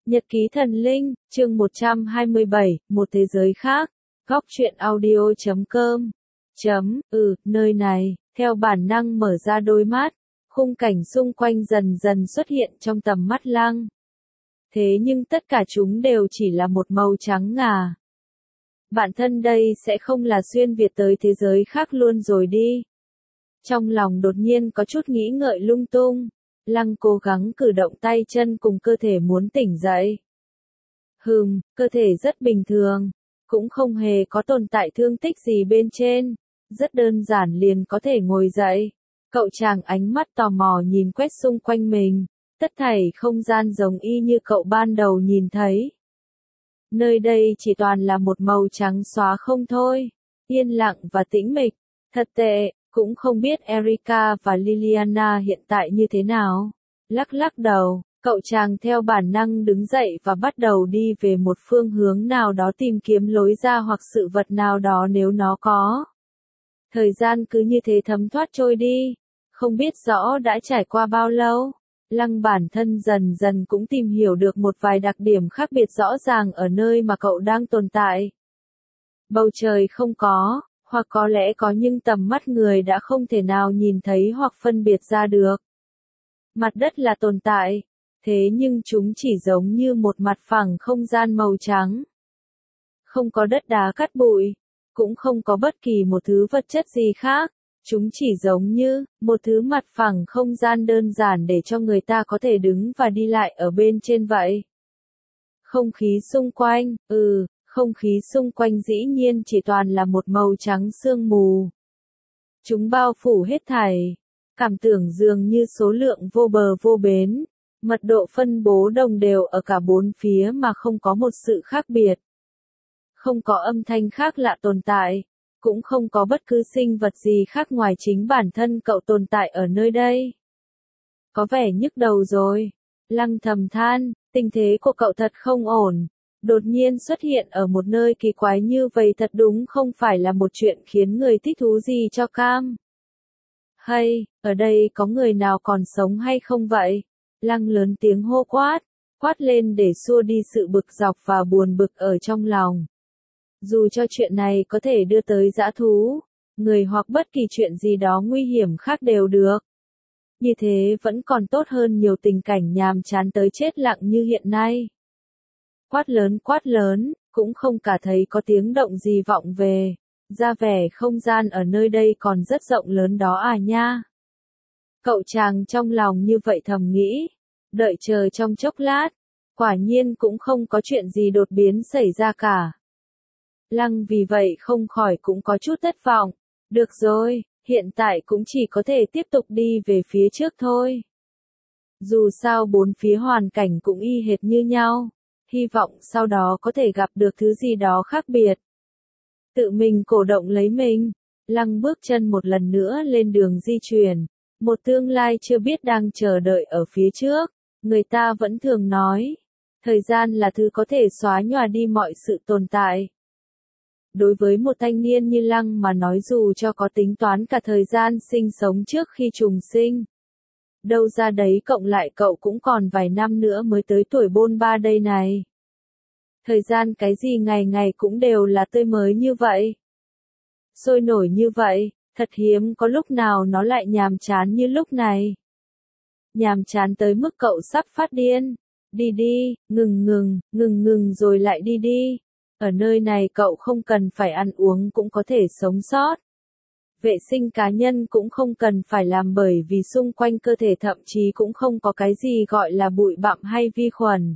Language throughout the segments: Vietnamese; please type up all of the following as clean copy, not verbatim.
Nhật ký thần linh, chương 127, một thế giới khác. Góc truyện audio.com. Nơi này, theo bản năng mở ra đôi mắt, khung cảnh xung quanh dần dần xuất hiện trong tầm mắt Lăng. Thế nhưng tất cả chúng đều chỉ là một màu trắng ngà. Bản thân đây sẽ không là xuyên Việt tới thế giới khác luôn rồi đi. Trong lòng đột nhiên có chút nghĩ ngợi lung tung. Lăng cố gắng cử động tay chân cùng cơ thể muốn tỉnh dậy. Cơ thể rất bình thường, cũng không hề có tồn tại thương tích gì bên trên, rất đơn giản liền có thể ngồi dậy. Cậu chàng ánh mắt tò mò nhìn quét xung quanh mình, tất thảy không gian giống y như cậu ban đầu nhìn thấy. Nơi đây chỉ toàn là một màu trắng xóa không thôi, yên lặng và tĩnh mịch, thật tệ. Cũng không biết Erika và Liliana hiện tại như thế nào. Lắc đầu, cậu chàng theo bản năng đứng dậy và bắt đầu đi về một phương hướng nào đó tìm kiếm lối ra hoặc sự vật nào đó nếu nó có. Thời gian cứ như thế thấm thoát trôi đi, không biết rõ đã trải qua bao lâu. Lăng bản thân dần dần cũng tìm hiểu được một vài đặc điểm khác biệt rõ ràng ở nơi mà cậu đang tồn tại. Bầu trời không có. Hoặc có lẽ có nhưng tầm mắt người đã không thể nào nhìn thấy hoặc phân biệt ra được. Mặt đất là tồn tại, thế nhưng chúng chỉ giống như một mặt phẳng không gian màu trắng. Không có đất đá cát bụi, cũng không có bất kỳ một thứ vật chất gì khác, chúng chỉ giống như một thứ mặt phẳng không gian đơn giản để cho người ta có thể đứng và đi lại ở bên trên vậy. Không khí xung quanh, không khí xung quanh dĩ nhiên chỉ toàn là một màu trắng sương mù. Chúng bao phủ hết thảy, cảm tưởng dường như số lượng vô bờ vô bến, mật độ phân bố đồng đều ở cả bốn phía mà không có một sự khác biệt. Không có âm thanh khác lạ tồn tại, cũng không có bất cứ sinh vật gì khác ngoài chính bản thân cậu tồn tại ở nơi đây. Có vẻ nhức đầu rồi, Lăng thầm than, tình thế của cậu thật không ổn. Đột nhiên xuất hiện ở một nơi kỳ quái như vậy thật đúng không phải là một chuyện khiến người thích thú gì cho cam. Hay, ở đây có người nào còn sống hay không vậy? Lăng lớn tiếng hô quát lên để xua đi sự bực dọc và buồn bực ở trong lòng. Dù cho chuyện này có thể đưa tới dã thú, người hoặc bất kỳ chuyện gì đó nguy hiểm khác đều được. Như thế vẫn còn tốt hơn nhiều tình cảnh nhàm chán tới chết lặng như hiện nay. Quát lớn, cũng không cả thấy có tiếng động gì vọng về, ra vẻ không gian ở nơi đây còn rất rộng lớn đó à nha. Cậu chàng trong lòng như vậy thầm nghĩ, đợi chờ trong chốc lát, quả nhiên cũng không có chuyện gì đột biến xảy ra cả. Lăng vì vậy không khỏi cũng có chút thất vọng, được rồi, hiện tại cũng chỉ có thể tiếp tục đi về phía trước thôi. Dù sao bốn phía hoàn cảnh cũng y hệt như nhau. Hy vọng sau đó có thể gặp được thứ gì đó khác biệt. Tự mình cổ động lấy mình, Lăng bước chân một lần nữa lên đường di chuyển. Một tương lai chưa biết đang chờ đợi ở phía trước. Người ta vẫn thường nói, thời gian là thứ có thể xóa nhòa đi mọi sự tồn tại. Đối với một thanh niên như Lăng mà nói dù cho có tính toán cả thời gian sinh sống trước khi trùng sinh. Đâu ra đấy cộng lại cậu cũng còn vài năm nữa mới tới tuổi bôn ba đây này. Thời gian cái gì ngày ngày cũng đều là tươi mới như vậy. Sôi nổi như vậy, thật hiếm có lúc nào nó lại nhàm chán như lúc này. Nhàm chán tới mức cậu sắp phát điên. Đi, ngừng rồi lại đi. Ở nơi này cậu không cần phải ăn uống cũng có thể sống sót. Vệ sinh cá nhân cũng không cần phải làm bởi vì xung quanh cơ thể thậm chí cũng không có cái gì gọi là bụi bặm hay vi khuẩn.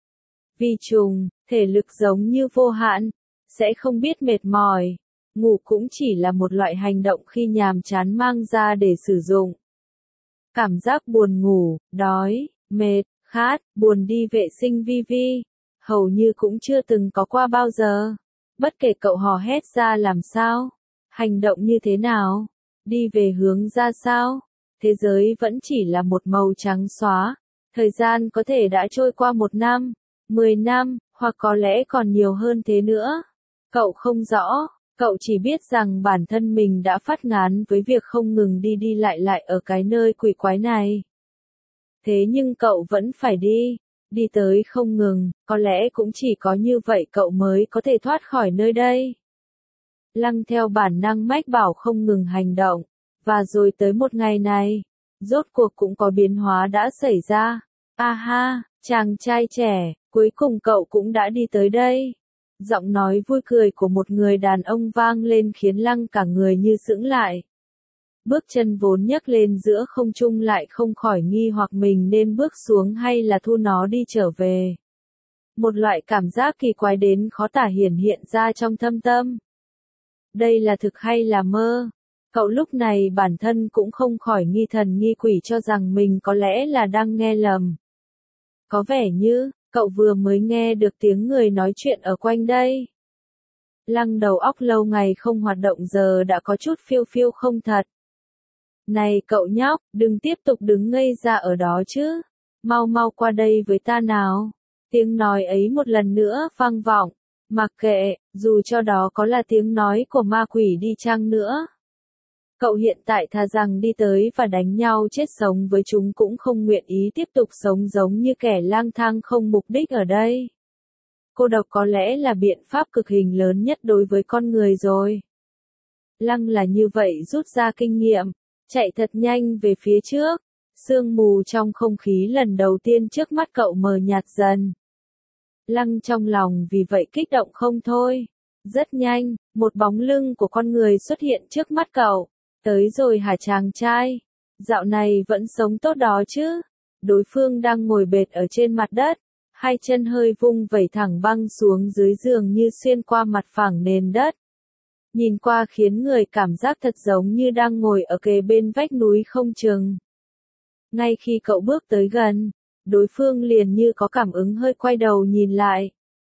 Vi trùng, thể lực giống như vô hạn, sẽ không biết mệt mỏi. Ngủ cũng chỉ là một loại hành động khi nhàm chán mang ra để sử dụng. Cảm giác buồn ngủ, đói, mệt, khát, buồn đi vệ sinh vi, hầu như cũng chưa từng có qua bao giờ. Bất kể cậu hò hét ra làm sao. Hành động như thế nào? Đi về hướng ra sao? Thế giới vẫn chỉ là một màu trắng xóa. Thời gian có thể đã trôi qua 1 năm, 10 năm, hoặc có lẽ còn nhiều hơn thế nữa. Cậu không rõ, cậu chỉ biết rằng bản thân mình đã phát ngán với việc không ngừng đi lại ở cái nơi quỷ quái này. Thế nhưng cậu vẫn phải đi. đi tới không ngừng, có lẽ cũng chỉ có như vậy cậu mới có thể thoát khỏi nơi đây. Lăng theo bản năng mách bảo không ngừng hành động, và rồi tới một ngày này, rốt cuộc cũng có biến hóa đã xảy ra. A ha, chàng trai trẻ, cuối cùng cậu cũng đã đi tới đây. Giọng nói vui cười của một người đàn ông vang lên khiến Lăng cả người như sững lại. Bước chân vốn nhấc lên giữa không trung lại không khỏi nghi hoặc mình nên bước xuống hay là thu nó đi trở về. Một loại cảm giác kỳ quái đến khó tả hiển hiện ra trong thâm tâm. Đây là thực hay là mơ? Cậu lúc này bản thân cũng không khỏi nghi thần nghi quỷ cho rằng mình có lẽ là đang nghe lầm. Có vẻ như, cậu vừa mới nghe được tiếng người nói chuyện ở quanh đây. Lăng đầu óc lâu ngày không hoạt động giờ đã có chút phiêu phiêu không thật. Này cậu nhóc, đừng tiếp tục đứng ngây ra ở đó chứ. Mau mau qua đây với ta nào. Tiếng nói ấy một lần nữa vang vọng. Mặc kệ, dù cho đó có là tiếng nói của ma quỷ đi chăng nữa. Cậu hiện tại thà rằng đi tới và đánh nhau chết sống với chúng cũng không nguyện ý tiếp tục sống giống như kẻ lang thang không mục đích ở đây. Cô độc có lẽ là biện pháp cực hình lớn nhất đối với con người rồi. Lăng là như vậy rút ra kinh nghiệm, chạy thật nhanh về phía trước. Sương mù trong không khí lần đầu tiên trước mắt cậu mờ nhạt dần. Lăng trong lòng vì vậy kích động không thôi. Rất nhanh, một bóng lưng của con người xuất hiện trước mắt cậu. Tới rồi hả chàng trai? Dạo này vẫn sống tốt đó chứ? Đối phương đang ngồi bệt ở trên mặt đất, hai chân hơi vung vẩy thẳng băng xuống dưới giường như xuyên qua mặt phẳng nền đất. Nhìn qua khiến người cảm giác thật giống như đang ngồi ở kề bên vách núi không chừng. Ngay khi cậu bước tới gần, đối phương liền như có cảm ứng hơi quay đầu nhìn lại.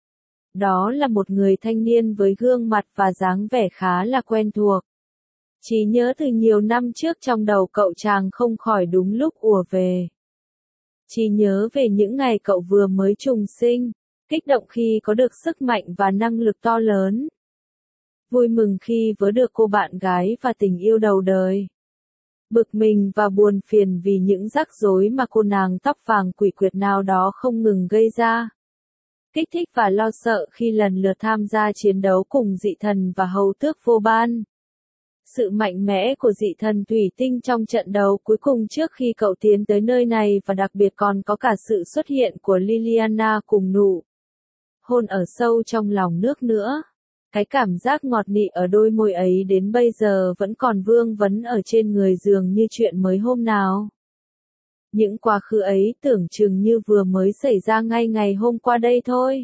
Đó là một người thanh niên với gương mặt và dáng vẻ khá là quen thuộc. Trí nhớ từ nhiều năm trước trong đầu cậu chàng không khỏi đúng lúc ùa về. Trí nhớ về những ngày cậu vừa mới trùng sinh, kích động khi có được sức mạnh và năng lực to lớn. Vui mừng khi vớ được cô bạn gái và tình yêu đầu đời. Bực mình và buồn phiền vì những rắc rối mà cô nàng tóc vàng quỷ quyệt nào đó không ngừng gây ra. Kích thích và lo sợ khi lần lượt tham gia chiến đấu cùng dị thần và hầu tước vô ban. Sự mạnh mẽ của dị thần thủy tinh trong trận đấu cuối cùng trước khi cậu tiến tới nơi này và đặc biệt còn có cả sự xuất hiện của Liliana cùng nụ hôn ở sâu trong lòng nước nữa. Cái cảm giác ngọt nị ở đôi môi ấy đến bây giờ vẫn còn vương vấn ở trên người dường như chuyện mới hôm nào. Những quá khứ ấy tưởng chừng như vừa mới xảy ra ngay ngày hôm qua đây thôi.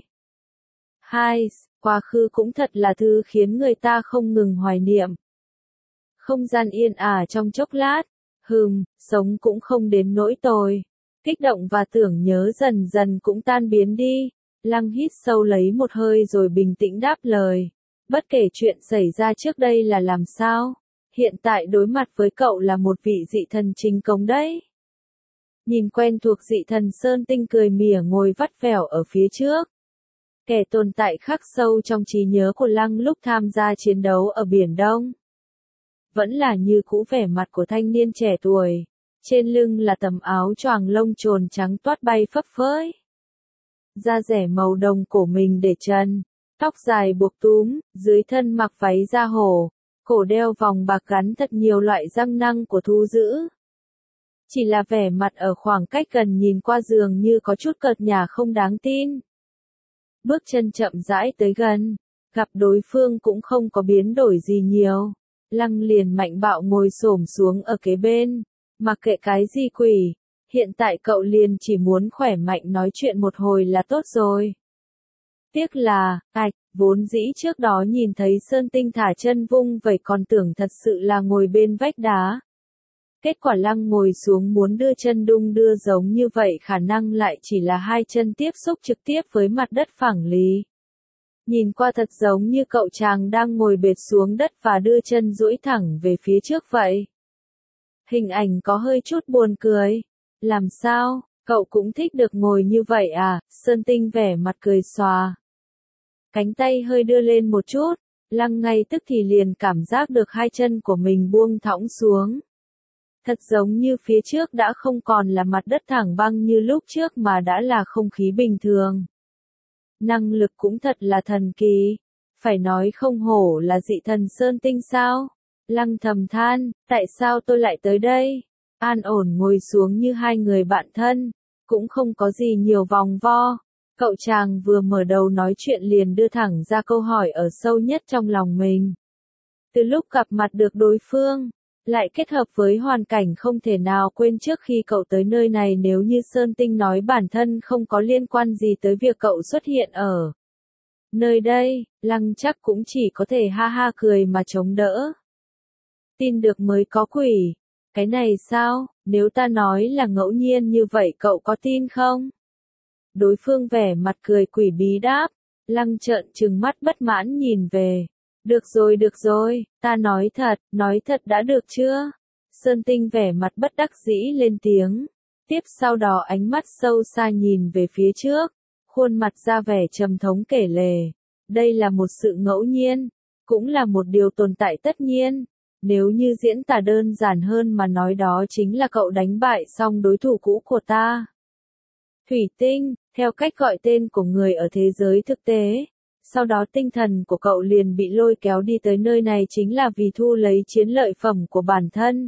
Hai, quá khứ cũng thật là thứ khiến người ta không ngừng hoài niệm. Không gian yên ả trong chốc lát, sống cũng không đến nỗi tồi. Kích động và tưởng nhớ dần dần cũng tan biến đi. Lăng hít sâu lấy một hơi rồi bình tĩnh đáp lời. Bất kể chuyện xảy ra trước đây là làm sao, hiện tại đối mặt với cậu là một vị dị thần chính cống đấy. Nhìn quen thuộc dị thần Sơn Tinh cười mỉa ngồi vắt vẻo ở phía trước. Kẻ tồn tại khắc sâu trong trí nhớ của Lăng lúc tham gia chiến đấu ở Biển Đông. Vẫn là như cũ vẻ mặt của thanh niên trẻ tuổi, trên lưng là tấm áo choàng lông trồn trắng toát bay phấp phới. Da rẻ màu đồng cổ mình để trần, tóc dài buộc túm, dưới thân mặc váy da hổ, cổ đeo vòng bạc gắn thật nhiều loại răng nanh của thú dữ. Chỉ là vẻ mặt ở khoảng cách gần nhìn qua dường như có chút cợt nhả không đáng tin. Bước chân chậm rãi tới gần, gặp đối phương cũng không có biến đổi gì nhiều. Lăng liền mạnh bạo ngồi xổm xuống ở kế bên, mặc kệ cái gì quỷ, hiện tại cậu liền chỉ muốn khỏe mạnh nói chuyện một hồi là tốt rồi. Tiếc là, vốn dĩ trước đó nhìn thấy Sơn Tinh thả chân vung vẩy còn tưởng thật sự là ngồi bên vách đá. Kết quả Lăng ngồi xuống muốn đưa chân đung đưa giống như vậy khả năng lại chỉ là hai chân tiếp xúc trực tiếp với mặt đất phẳng lì. Nhìn qua thật giống như cậu chàng đang ngồi bệt xuống đất và đưa chân duỗi thẳng về phía trước vậy. Hình ảnh có hơi chút buồn cười. Làm sao, cậu cũng thích được ngồi như vậy à? Sơn Tinh vẻ mặt cười xòa. Cánh tay hơi đưa lên một chút, Lăng ngay tức thì liền cảm giác được hai chân của mình buông thõng xuống. Thật giống như phía trước đã không còn là mặt đất thẳng băng như lúc trước mà đã là không khí bình thường. Năng lực cũng thật là thần kỳ. Phải nói không hổ là dị thần Sơn Tinh sao? Lăng thầm than, tại sao tôi lại tới đây? An ổn ngồi xuống như hai người bạn thân, cũng không có gì nhiều vòng vo. Cậu chàng vừa mở đầu nói chuyện liền đưa thẳng ra câu hỏi ở sâu nhất trong lòng mình. Từ lúc gặp mặt được đối phương, lại kết hợp với hoàn cảnh không thể nào quên trước khi cậu tới nơi này, nếu như Sơn Tinh nói bản thân không có liên quan gì tới việc cậu xuất hiện ở nơi đây, Lăng chắc cũng chỉ có thể ha ha cười mà chống đỡ. Tin được mới có quỷ. Cái này sao, nếu ta nói là ngẫu nhiên như vậy cậu có tin không? Đối phương vẻ mặt cười quỷ bí đáp. Lăng trợn trừng mắt bất mãn nhìn về. Được rồi, ta nói thật đã được chưa? Sơn Tinh vẻ mặt bất đắc dĩ lên tiếng. Tiếp sau đó ánh mắt sâu xa nhìn về phía trước, khuôn mặt ra vẻ trầm thống kể lể. Đây là một sự ngẫu nhiên, cũng là một điều tồn tại tất nhiên. Nếu như diễn tả đơn giản hơn mà nói, đó chính là cậu đánh bại xong đối thủ cũ của ta. Thủy tinh, theo cách gọi tên của người ở thế giới thực tế. Sau đó tinh thần của cậu liền bị lôi kéo đi tới nơi này chính là vì thu lấy chiến lợi phẩm của bản thân.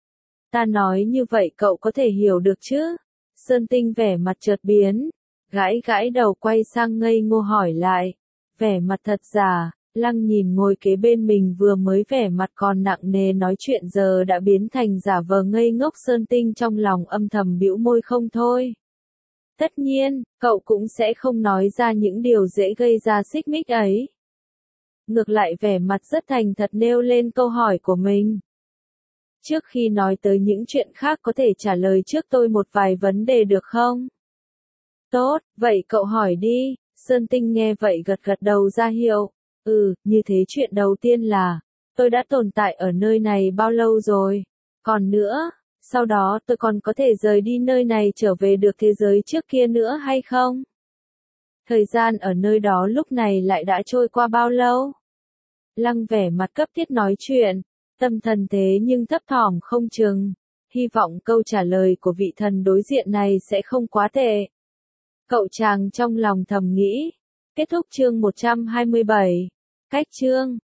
Ta nói như vậy cậu có thể hiểu được chứ? Sơn Tinh vẻ mặt chợt biến, gãi đầu quay sang ngây ngô hỏi lại. Vẻ mặt thật giả, Lăng nhìn ngồi kế bên mình vừa mới vẻ mặt còn nặng nề nói chuyện giờ đã biến thành giả vờ ngây ngốc. Sơn Tinh trong lòng âm thầm bĩu môi không thôi. Tất nhiên, cậu cũng sẽ không nói ra những điều dễ gây ra xích mích ấy. Ngược lại vẻ mặt rất thành thật nêu lên câu hỏi của mình. Trước khi nói tới những chuyện khác có thể trả lời trước tôi một vài vấn đề được không? Tốt, vậy cậu hỏi đi. Sơn Tinh nghe vậy gật đầu ra hiệu. Như thế chuyện đầu tiên là, tôi đã tồn tại ở nơi này bao lâu rồi? Còn nữa, sau đó tôi còn có thể rời đi nơi này trở về được thế giới trước kia nữa hay không? Thời gian ở nơi đó lúc này lại đã trôi qua bao lâu? Lăng vẻ mặt cấp thiết nói chuyện, tâm thần thế nhưng thấp thỏm không chừng. Hy vọng câu trả lời của vị thần đối diện này sẽ không quá tệ. Cậu chàng trong lòng thầm nghĩ. Kết thúc chương 127. Cách chương